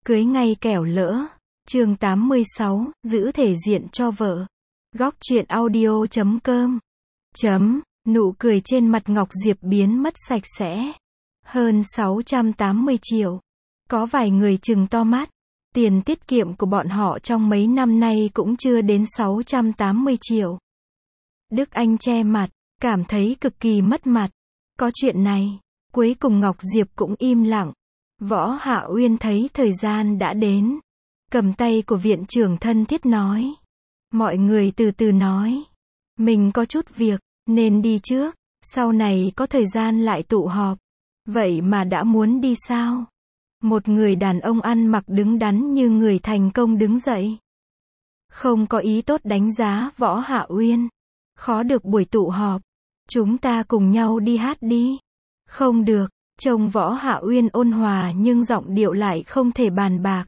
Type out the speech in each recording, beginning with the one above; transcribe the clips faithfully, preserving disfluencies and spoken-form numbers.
cưới ngay kẻo lỡ. Chương tám mươi sáu, giữ thể diện cho vợ. Góc truyện audio chấm com. Chấm, nụ cười trên mặt Ngọc Diệp biến mất sạch sẽ. Hơn sáu trăm tám mươi triệu. Có vài người trừng to mắt. Tiền tiết kiệm của bọn họ trong mấy năm nay cũng chưa đến sáu trăm tám mươi triệu. Đức Anh che mặt, cảm thấy cực kỳ mất mặt. Có chuyện này. Cuối cùng Ngọc Diệp cũng im lặng. Võ Hạ Uyên thấy thời gian đã đến. Cầm tay của viện trưởng thân thiết nói. Mọi người từ từ nói. Mình có chút việc, nên đi trước. Sau này có thời gian lại tụ họp. Vậy mà đã muốn đi sao? Một người đàn ông ăn mặc đứng đắn như người thành công đứng dậy. Không có ý tốt đánh giá Võ Hạ Uyên. Khó được buổi tụ họp. Chúng ta cùng nhau đi hát đi. Không được, trông Võ Hạ Uyên ôn hòa nhưng giọng điệu lại không thể bàn bạc.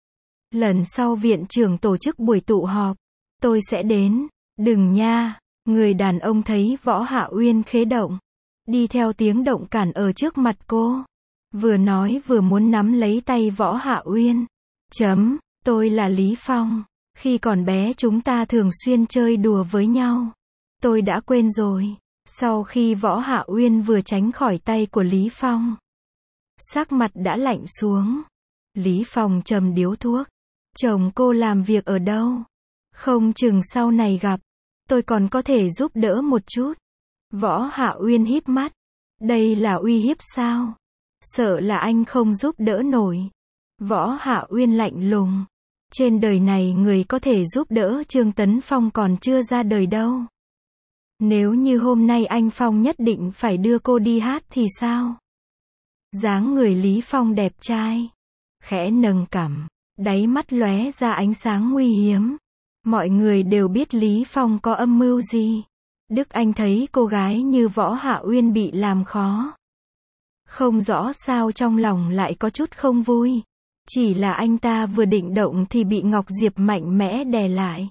Lần sau viện trưởng tổ chức buổi tụ họp, tôi sẽ đến. Đừng nha. Người đàn ông thấy Võ Hạ Uyên khế động. Đi theo tiếng động cản ở trước mặt cô. Vừa nói vừa muốn nắm lấy tay Võ Hạ Uyên. Chấm, tôi là Lý Phong. Khi còn bé chúng ta thường xuyên chơi đùa với nhau. Tôi đã quên rồi. Sau khi Võ Hạ Uyên vừa tránh khỏi tay của Lý Phong, sắc mặt đã lạnh xuống. Lý Phong trầm điếu thuốc. Chồng cô làm việc ở đâu? Không chừng sau này gặp, tôi còn có thể giúp đỡ một chút. Võ Hạ Uyên híp mắt. Đây là uy hiếp sao? Sợ là anh không giúp đỡ nổi. Võ Hạ Uyên lạnh lùng. Trên đời này người có thể giúp đỡ Trương Tấn Phong còn chưa ra đời đâu. Nếu như hôm nay anh Phong nhất định phải đưa cô đi hát thì sao? Dáng người Lý Phong đẹp trai. Khẽ nâng cằm. Đáy mắt lóe ra ánh sáng nguy hiểm. Mọi người đều biết Lý Phong có âm mưu gì. Đức Anh thấy cô gái như Võ Hạ Uyên bị làm khó. Không rõ sao trong lòng lại có chút không vui. Chỉ là anh ta vừa định động thì bị Ngọc Diệp mạnh mẽ đè lại.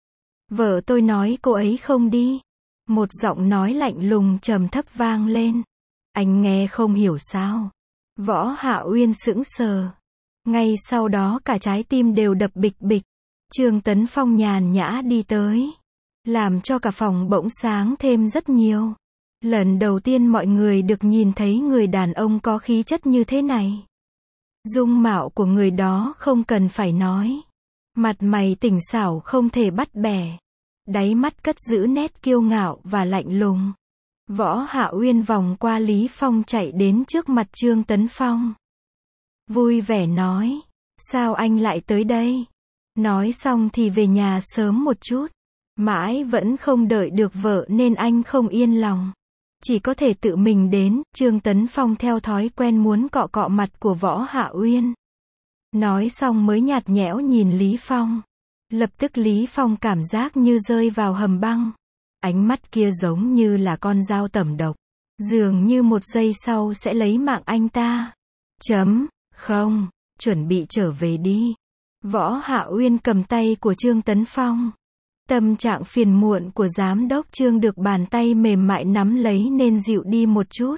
Vợ tôi nói cô ấy không đi. Một giọng nói lạnh lùng trầm thấp vang lên. Anh nghe không hiểu sao? Võ Hạ Uyên sững sờ. Ngay sau đó cả trái tim đều đập bịch bịch. Trương Tấn Phong nhàn nhã đi tới. Làm cho cả phòng bỗng sáng thêm rất nhiều. Lần đầu tiên mọi người được nhìn thấy người đàn ông có khí chất như thế này. Dung mạo của người đó không cần phải nói. Mặt mày tỉnh xảo không thể bắt bẻ. Đáy mắt cất giữ nét kiêu ngạo và lạnh lùng. Võ Hạ Uyên vòng qua Lý Phong chạy đến trước mặt Trương Tấn Phong. Vui vẻ nói. Sao anh lại tới đây? Nói xong thì về nhà sớm một chút. Mãi vẫn không đợi được vợ nên anh không yên lòng. Chỉ có thể tự mình đến. Trương Tấn Phong theo thói quen muốn cọ cọ mặt của Võ Hạ Uyên. Nói xong mới nhạt nhẽo nhìn Lý Phong. Lập tức Lý Phong cảm giác như rơi vào hầm băng. Ánh mắt kia giống như là con dao tẩm độc. Dường như một giây sau sẽ lấy mạng anh ta. Chấm, không, chuẩn bị trở về đi. Võ Hạ Uyên cầm tay của Trương Tấn Phong. Tâm trạng phiền muộn của giám đốc Trương được bàn tay mềm mại nắm lấy nên dịu đi một chút.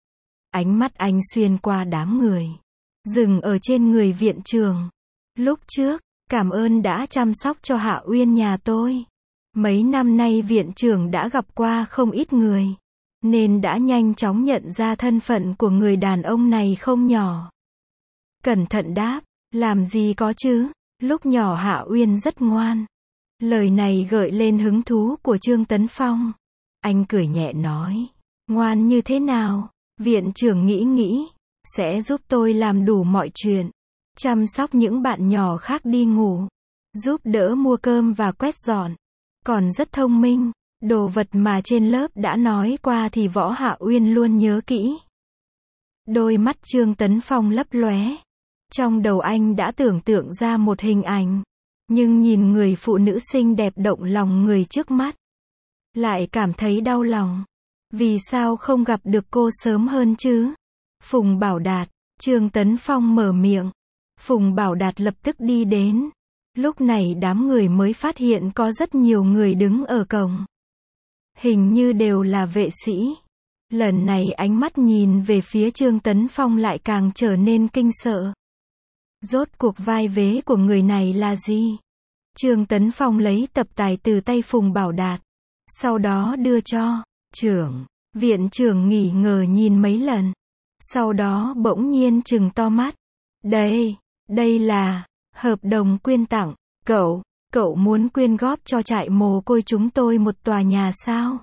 Ánh mắt anh xuyên qua đám người. Dừng ở trên người viện trưởng. Lúc trước, cảm ơn đã chăm sóc cho Hạ Uyên nhà tôi. Mấy năm nay viện trưởng đã gặp qua không ít người. Nên đã nhanh chóng nhận ra thân phận của người đàn ông này không nhỏ. Cẩn thận đáp, làm gì có chứ, lúc nhỏ Hạ Uyên rất ngoan. Lời này gợi lên hứng thú của Trương Tấn Phong. Anh cười nhẹ nói, ngoan như thế nào? Viện trưởng nghĩ nghĩ, sẽ giúp tôi làm đủ mọi chuyện. Chăm sóc những bạn nhỏ khác đi ngủ. Giúp đỡ mua cơm và quét dọn. Còn rất thông minh. Đồ vật mà trên lớp đã nói qua thì Võ Hạ Uyên luôn nhớ kỹ. Đôi mắt Trương Tấn Phong lấp lóe. Trong đầu anh đã tưởng tượng ra một hình ảnh. Nhưng nhìn người phụ nữ xinh đẹp động lòng người trước mắt. Lại cảm thấy đau lòng. Vì sao không gặp được cô sớm hơn chứ? Phùng Bảo Đạt. Trương Tấn Phong mở miệng. Phùng Bảo Đạt lập tức đi đến. Lúc này đám người mới phát hiện có rất nhiều người đứng ở cổng. Hình như đều là vệ sĩ. Lần này ánh mắt nhìn về phía Trương Tấn Phong lại càng trở nên kinh sợ. Rốt cuộc vai vế của người này là gì? Trương Tấn Phong lấy tập tài từ tay Phùng Bảo Đạt. Sau đó đưa cho trưởng. Viện trưởng nghỉ ngờ nhìn mấy lần. Sau đó bỗng nhiên trừng to mắt. Đây, đây là hợp đồng quyên tặng. Cậu, cậu muốn quyên góp cho trại mồ côi chúng tôi một tòa nhà sao?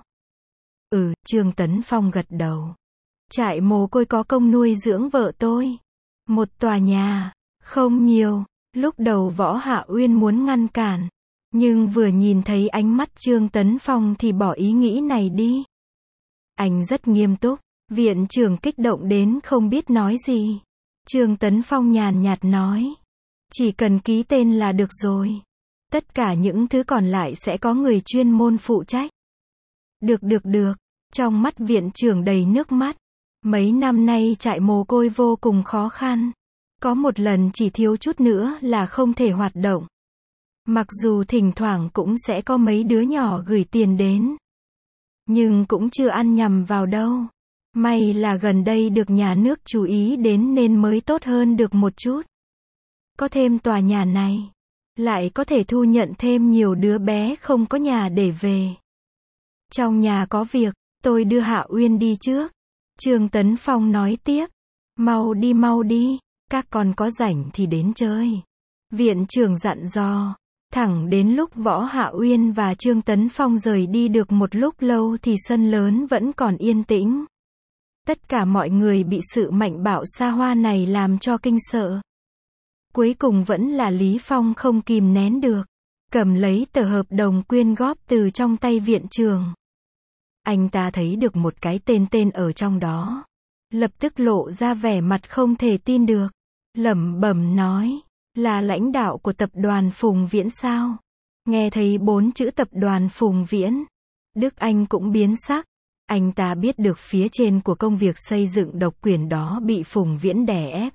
Ừ, Trương Tấn Phong gật đầu. Trại mồ côi có công nuôi dưỡng vợ tôi. Một tòa nhà, không nhiều. Lúc đầu Võ Hạ Uyên muốn ngăn cản. Nhưng vừa nhìn thấy ánh mắt Trương Tấn Phong thì bỏ ý nghĩ này đi. Anh rất nghiêm túc. Viện trưởng kích động đến không biết nói gì. Trương Tấn Phong nhàn nhạt nói. Chỉ cần ký tên là được rồi. Tất cả những thứ còn lại sẽ có người chuyên môn phụ trách. Được được được. Trong mắt viện trưởng đầy nước mắt. Mấy năm nay trại mồ côi vô cùng khó khăn. Có một lần chỉ thiếu chút nữa là không thể hoạt động. Mặc dù thỉnh thoảng cũng sẽ có mấy đứa nhỏ gửi tiền đến. Nhưng cũng chưa ăn nhầm vào đâu. May là gần đây được nhà nước chú ý đến nên mới tốt hơn được một chút. Có thêm tòa nhà này, lại có thể thu nhận thêm nhiều đứa bé không có nhà để về. Trong nhà có việc, tôi đưa Hạ Uyên đi trước. Trương Tấn Phong nói tiếp. Mau đi mau đi, các con có rảnh thì đến chơi. Viện trưởng dặn dò. Thẳng đến lúc Võ Hạ Uyên và Trương Tấn Phong rời đi được một lúc lâu thì sân lớn vẫn còn yên tĩnh. Tất cả mọi người bị sự mạnh bạo xa hoa này làm cho kinh sợ. Cuối cùng vẫn là Lý Phong không kìm nén được. Cầm lấy tờ hợp đồng quyên góp từ trong tay viện trưởng. Anh ta thấy được một cái tên tên ở trong đó. Lập tức lộ ra vẻ mặt không thể tin được. Lẩm bẩm nói. Là lãnh đạo của tập đoàn Phùng Viễn sao? Nghe thấy bốn chữ tập đoàn Phùng Viễn. Đức Anh cũng biến sắc. Anh ta biết được phía trên của công việc xây dựng độc quyền đó bị Phùng Viễn đè ép.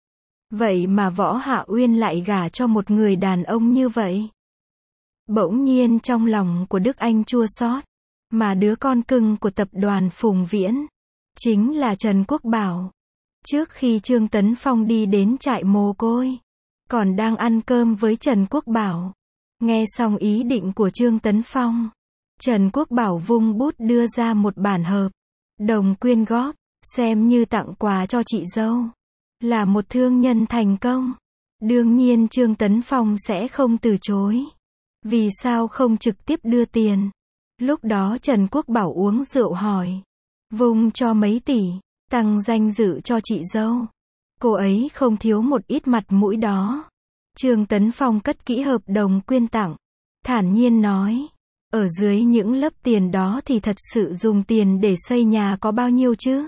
Vậy mà Võ Hạ Uyên lại gả cho một người đàn ông như vậy. Bỗng nhiên trong lòng của Đức Anh chua xót. Mà đứa con cưng của tập đoàn Phùng Viễn chính là Trần Quốc Bảo. Trước khi Trương Tấn Phong đi đến trại mồ côi, còn đang ăn cơm với Trần Quốc Bảo. Nghe xong ý định của Trương Tấn Phong, Trần Quốc Bảo vung bút đưa ra một bản hợp đồng quyên góp, xem như tặng quà cho chị dâu. Là một thương nhân thành công. Đương nhiên Trương Tấn Phong sẽ không từ chối. Vì sao không trực tiếp đưa tiền? Lúc đó Trần Quốc Bảo uống rượu hỏi. Vung cho mấy tỷ, tăng danh dự cho chị dâu. Cô ấy không thiếu một ít mặt mũi đó. Trương Tấn Phong cất kỹ hợp đồng quyên tặng. Thản nhiên nói. Ở dưới những lớp tiền đó thì thật sự dùng tiền để xây nhà có bao nhiêu chứ?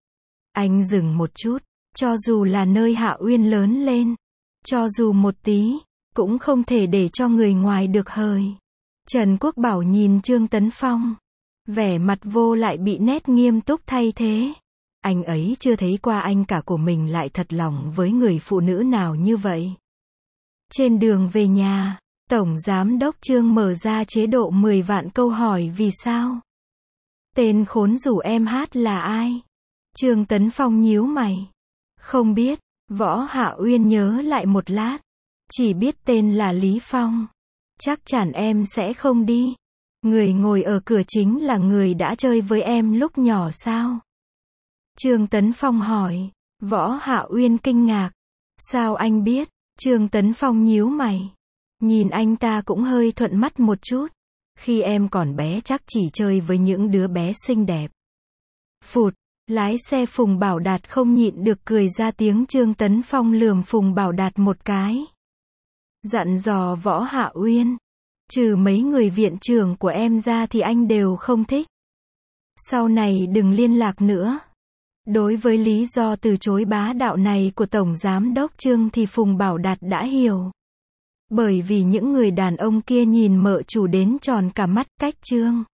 Anh dừng một chút. Cho dù là nơi Hạ Uyên lớn lên. Cho dù một tí. Cũng không thể để cho người ngoài được hời. Trần Quốc Bảo nhìn Trương Tấn Phong. Vẻ mặt vô lại bị nét nghiêm túc thay thế. Anh ấy chưa thấy qua anh cả của mình lại thật lòng với người phụ nữ nào như vậy. Trên đường về nhà, Tổng Giám đốc Trương mở ra chế độ mười vạn câu hỏi vì sao. Tên khốn rủ em hát là ai? Trương Tấn Phong nhíu mày. Không biết. Võ Hạ Uyên nhớ lại một lát. Chỉ biết tên là Lý Phong. Chắc chắn em sẽ không đi. Người ngồi ở cửa chính là người đã chơi với em lúc nhỏ sao? Trương Tấn Phong hỏi. Võ Hạ Uyên kinh ngạc. Sao anh biết? Trương Tấn Phong nhíu mày. Nhìn anh ta cũng hơi thuận mắt một chút. Khi em còn bé chắc chỉ chơi với những đứa bé xinh đẹp. Phụt, lái xe Phùng Bảo Đạt không nhịn được cười ra tiếng. Trương Tấn Phong lườm Phùng Bảo Đạt một cái. Dặn dò Võ Hạ Uyên. Trừ mấy người viện trưởng của em ra thì anh đều không thích. Sau này đừng liên lạc nữa. Đối với lý do từ chối bá đạo này của Tổng Giám đốc Trương thì Phùng Bảo Đạt đã hiểu. Bởi vì những người đàn ông kia nhìn mợ chủ đến tròn cả mắt. Cách Trương